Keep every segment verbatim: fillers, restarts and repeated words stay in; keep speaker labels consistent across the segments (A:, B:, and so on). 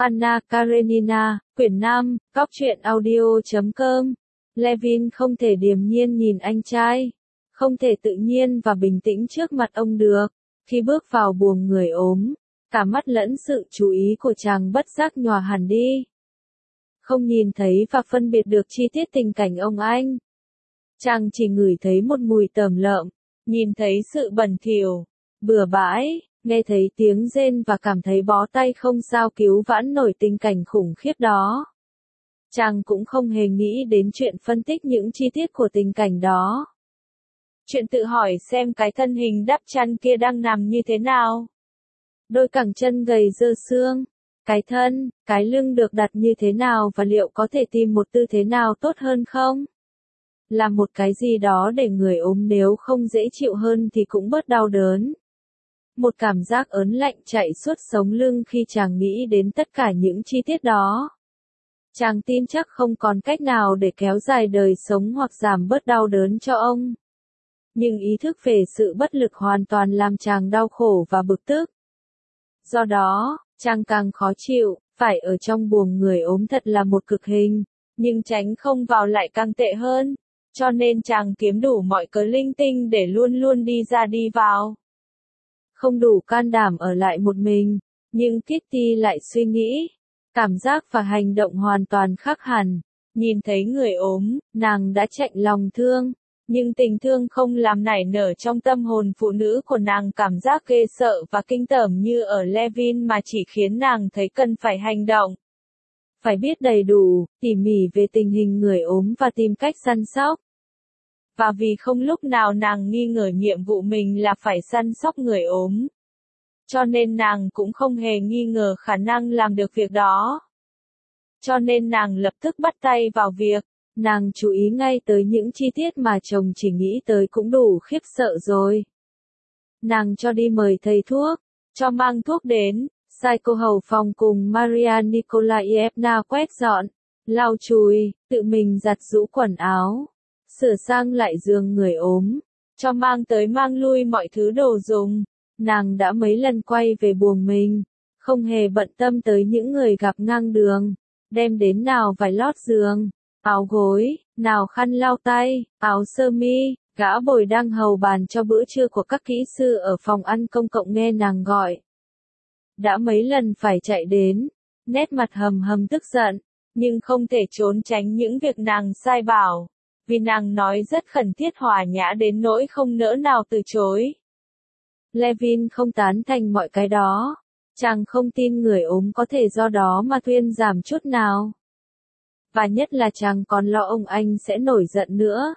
A: Anna Karenina, quyển năm, góc truyện audio chấm com. Levin không thể điềm nhiên nhìn anh trai, không thể tự nhiên và bình tĩnh trước mặt ông được. Khi bước vào buồng người ốm, cả mắt lẫn sự chú ý của chàng bất giác nhòa hẳn đi. Không nhìn thấy và phân biệt được chi tiết tình cảnh ông anh. Chàng chỉ ngửi thấy một mùi tởm lợm, nhìn thấy sự bẩn thỉu, bừa bãi, nghe thấy tiếng rên và cảm thấy bó tay không sao cứu vãn nổi tình cảnh khủng khiếp đó. Chàng cũng không hề nghĩ đến chuyện phân tích những chi tiết của tình cảnh đó. Chuyện tự hỏi xem cái thân hình đắp chăn kia đang nằm như thế nào. Đôi cẳng chân gầy dơ xương, cái thân, cái lưng được đặt như thế nào và liệu có thể tìm một tư thế nào tốt hơn không? Làm một cái gì đó để người ốm nếu không dễ chịu hơn thì cũng bớt đau đớn. Một cảm giác ớn lạnh chạy suốt sống lưng khi chàng nghĩ đến tất cả những chi tiết đó. Chàng tin chắc không còn cách nào để kéo dài đời sống hoặc giảm bớt đau đớn cho ông. Nhưng ý thức về sự bất lực hoàn toàn làm chàng đau khổ và bực tức. Do đó, chàng càng khó chịu, phải ở trong buồng người ốm thật là một cực hình, nhưng tránh không vào lại càng tệ hơn, cho nên chàng kiếm đủ mọi cớ linh tinh để luôn luôn đi ra đi vào. Không đủ can đảm ở lại một mình, nhưng Kitty lại suy nghĩ, cảm giác và hành động hoàn toàn khác hẳn. Nhìn thấy người ốm, nàng đã chạnh lòng thương, nhưng tình thương không làm nảy nở trong tâm hồn phụ nữ của nàng cảm giác ghê sợ và kinh tởm như ở Levin mà chỉ khiến nàng thấy cần phải hành động. Phải biết đầy đủ, tỉ mỉ về tình hình người ốm và tìm cách săn sóc. Và vì không lúc nào nàng nghi ngờ nhiệm vụ mình là phải săn sóc người ốm, cho nên nàng cũng không hề nghi ngờ khả năng làm được việc đó. Cho nên nàng lập tức bắt tay vào việc, nàng chú ý ngay tới những chi tiết mà chồng chỉ nghĩ tới cũng đủ khiếp sợ rồi. Nàng cho đi mời thầy thuốc, cho mang thuốc đến, sai cô hầu phòng cùng Maria Nikolaevna quét dọn, lau chùi, tự mình giặt giũ quần áo, sửa sang lại giường người ốm, cho mang tới mang lui mọi thứ đồ dùng. Nàng đã mấy lần quay về buồng mình, không hề bận tâm tới những người gặp ngang đường, đem đến nào vải lót giường, áo gối, nào khăn lau tay, áo sơ mi. Gã bồi đang hầu bàn cho bữa trưa của các kỹ sư ở phòng ăn công cộng nghe nàng gọi. Đã mấy lần phải chạy đến, nét mặt hầm hầm tức giận, nhưng không thể trốn tránh những việc nàng sai bảo, vì nàng nói rất khẩn thiết hòa nhã đến nỗi không nỡ nào từ chối. Levin không tán thành mọi cái đó, chàng không tin người ốm có thể do đó mà thuyên giảm chút nào. Và nhất là chàng còn lo ông anh sẽ nổi giận nữa.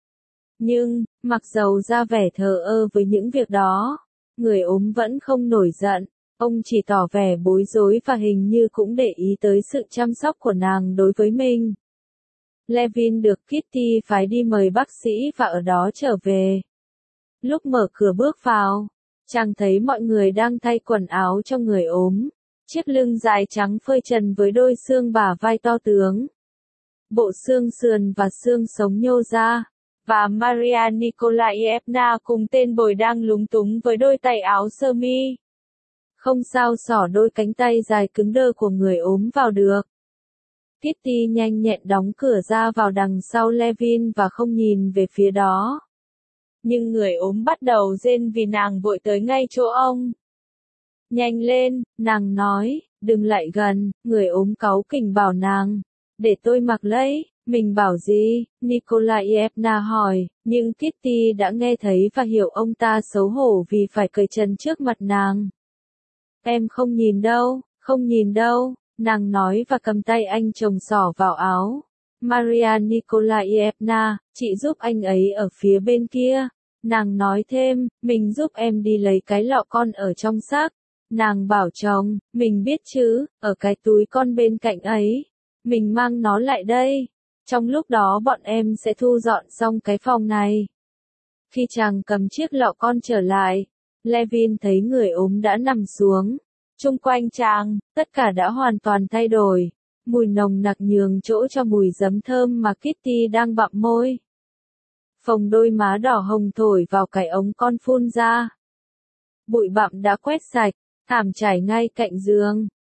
A: Nhưng, mặc dầu ra vẻ thờ ơ với những việc đó, người ốm vẫn không nổi giận, ông chỉ tỏ vẻ bối rối và hình như cũng để ý tới sự chăm sóc của nàng đối với mình. Levin được Kitty phái đi mời bác sĩ và ở đó trở về. Lúc mở cửa bước vào, chàng thấy mọi người đang thay quần áo cho người ốm, chiếc lưng dài trắng phơi trần với đôi xương bả vai to tướng, bộ xương sườn và xương sống nhô ra. Và Maria Nikolaevna cùng tên bồi đang lúng túng với đôi tay áo sơ mi. Không sao xỏ đôi cánh tay dài cứng đơ của người ốm vào được. Kitty nhanh nhẹn đóng cửa ra vào đằng sau Levin và không nhìn về phía đó. Nhưng người ốm bắt đầu rên vì nàng vội tới ngay chỗ ông. Nhanh lên, nàng nói, đừng lại gần, người ốm cáu kỉnh bảo nàng. Để tôi mặc lấy. Mình bảo gì? Nikolaevna hỏi, nhưng Kitty đã nghe thấy và hiểu ông ta xấu hổ vì phải cởi trần trước mặt nàng. Em không nhìn đâu, không nhìn đâu, nàng nói và cầm tay anh chồng xỏ vào áo. Maria Nikolaevna, chị giúp anh ấy ở phía bên kia. Nàng nói thêm, mình giúp em đi lấy cái lọ con ở trong xác. Nàng bảo chồng, mình biết chứ, ở cái túi con bên cạnh ấy. Mình mang nó lại đây. Trong lúc đó bọn em sẽ thu dọn xong cái phòng này. Khi chàng cầm chiếc lọ con trở lại, Levin thấy người ốm đã nằm xuống. Chung quanh chàng, tất cả đã hoàn toàn thay đổi. Mùi nồng nặc nhường chỗ cho mùi giấm thơm mà Kitty đang bặm môi. Phồng đôi má đỏ hồng thổi vào cái ống con phun ra. Bụi bặm đã quét sạch, thảm trải ngay cạnh giường.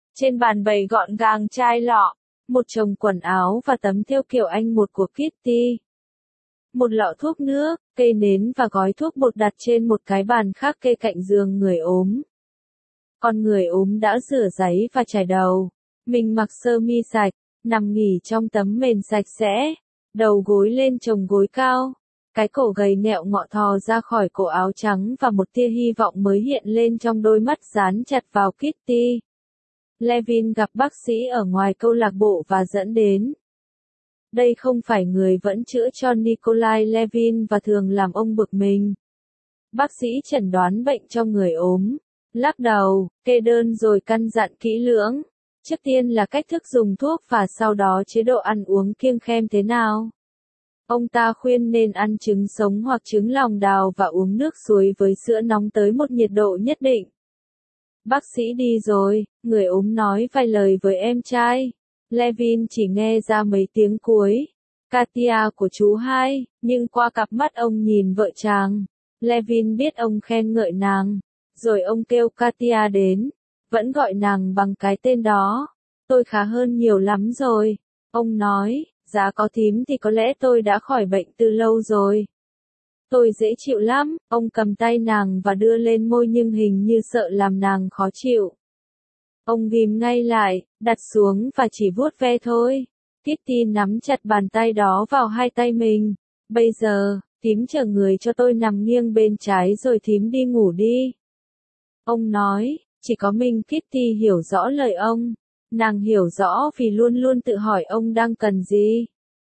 A: Trên bàn bày gọn gàng chai lọ, một chồng quần áo và tấm thêu kiểu Anh một của Kitty. Một lọ thuốc nước, cây nến và gói thuốc bột đặt trên một cái bàn khác kê cạnh giường người ốm. Con người ốm đã rửa giấy và chải đầu. Mình mặc sơ mi sạch, nằm nghỉ trong tấm mền sạch sẽ, đầu gối lên chồng gối cao. Cái cổ gầy nẹo ngọ thò ra khỏi cổ áo trắng và một tia hy vọng mới hiện lên trong đôi mắt dán chặt vào Kitty. Levin gặp bác sĩ ở ngoài câu lạc bộ và dẫn đến. Đây không phải người vẫn chữa cho Nikolai Levin và thường làm ông bực mình. Bác sĩ chẩn đoán bệnh cho người ốm, lắc đầu, kê đơn rồi căn dặn kỹ lưỡng. Trước tiên là cách thức dùng thuốc và sau đó chế độ ăn uống kiêng khem thế nào. Ông ta khuyên nên ăn trứng sống hoặc trứng lòng đào và uống nước suối với sữa nóng tới một nhiệt độ nhất định. Bác sĩ đi rồi, người ốm nói vài lời với em trai. Levin chỉ nghe ra mấy tiếng cuối. Katia của chú hai, nhưng qua cặp mắt ông nhìn vợ chàng. Levin biết ông khen ngợi nàng. Rồi ông kêu Katia đến. Vẫn gọi nàng bằng cái tên đó. Tôi khá hơn nhiều lắm rồi. Ông nói, giá có thím thì có lẽ tôi đã khỏi bệnh từ lâu rồi. Tôi dễ chịu lắm, ông cầm tay nàng và đưa lên môi nhưng hình như sợ làm nàng khó chịu. Ông ghim ngay lại, đặt xuống và chỉ vuốt ve thôi. Kitty nắm chặt bàn tay đó vào hai tay mình. Bây giờ, thím chờ người cho tôi nằm nghiêng bên trái rồi thím đi ngủ đi. Ông nói, chỉ có mình Kitty hiểu rõ lời ông. Nàng hiểu rõ vì luôn luôn tự hỏi ông đang cần gì.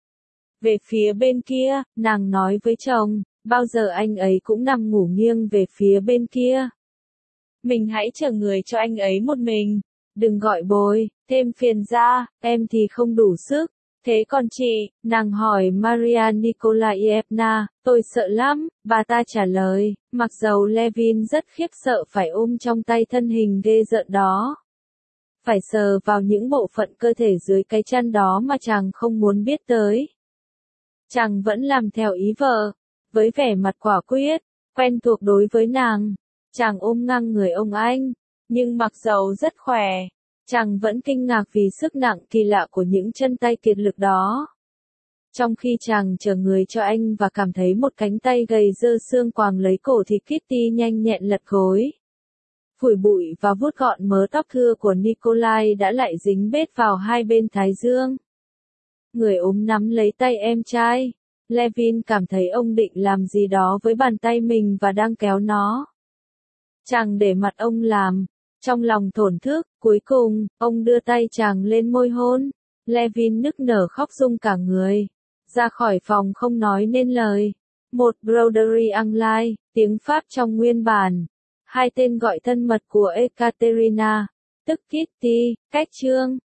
A: Về phía bên kia, nàng nói với chồng, bao giờ anh ấy cũng nằm ngủ nghiêng về phía bên kia. Mình hãy chờ người cho anh ấy một mình. Đừng gọi bồi, thêm phiền ra, em thì không đủ sức. Thế còn chị, nàng hỏi Maria Nikolaevna, tôi sợ lắm, bà ta trả lời, mặc dầu Levin rất khiếp sợ phải ôm trong tay thân hình ghê rợn đó. Phải sờ vào những bộ phận cơ thể dưới cái chăn đó mà chàng không muốn biết tới. Chàng vẫn làm theo ý vợ, với vẻ mặt quả quyết, quen thuộc đối với nàng. Chàng ôm ngang người ông anh, nhưng mặc dầu rất khỏe, chàng vẫn kinh ngạc vì sức nặng kỳ lạ của những chân tay kiệt lực đó. Trong khi chàng chờ người cho anh và cảm thấy một cánh tay gầy dơ xương quàng lấy cổ thì Kitty nhanh nhẹn lật gối. Phủi bụi và vuốt gọn mớ tóc thưa của Nikolai đã lại dính bết vào hai bên thái dương. Người ốm nắm lấy tay em trai. Levin cảm thấy ông định làm gì đó với bàn tay mình và đang kéo nó. Chàng để mặt ông làm. Trong lòng thổn thức, cuối cùng, ông đưa tay chàng lên môi hôn. Levin nức nở khóc rung cả người. Ra khỏi phòng không nói nên lời. Một Broderie Anglais, tiếng Pháp trong nguyên bản. Hai tên gọi thân mật của Ekaterina, tức Kitty, cách chương.